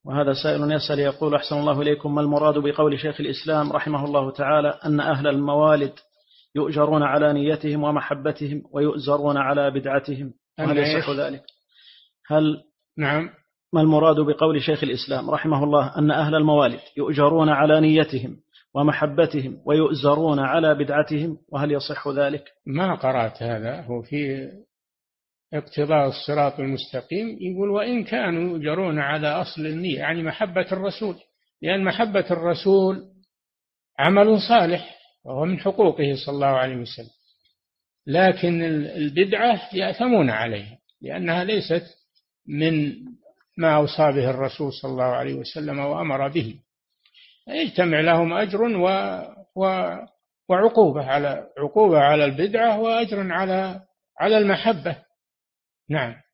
وهذا سائل يسأل يقول: أحسن الله إليكم، ما المراد بقول شيخ الإسلام رحمه الله تعالى أن أهل الموالد يؤجرون على نيتهم ومحبتهم ويؤزرون على بدعتهم، وهل يصح ذلك؟ نعم. ما المراد بقول شيخ الإسلام رحمه الله أن أهل الموالد يؤجرون على نيتهم ومحبتهم ويؤزرون على بدعتهم، وهل يصح ذلك؟ ما قرأت هذا. هو في اقتضاء الصراط المستقيم يقول: وإن كانوا يؤجرون على أصل النية، يعني محبة الرسول، لأن محبة الرسول عمل صالح وهو من حقوقه صلى الله عليه وسلم، لكن البدعة يأثمون عليها لأنها ليست من ما أوصى به الرسول صلى الله عليه وسلم وأمر به، يجتمع لهم أجر وعقوبة على البدعة، وأجر على المحبة. نعم.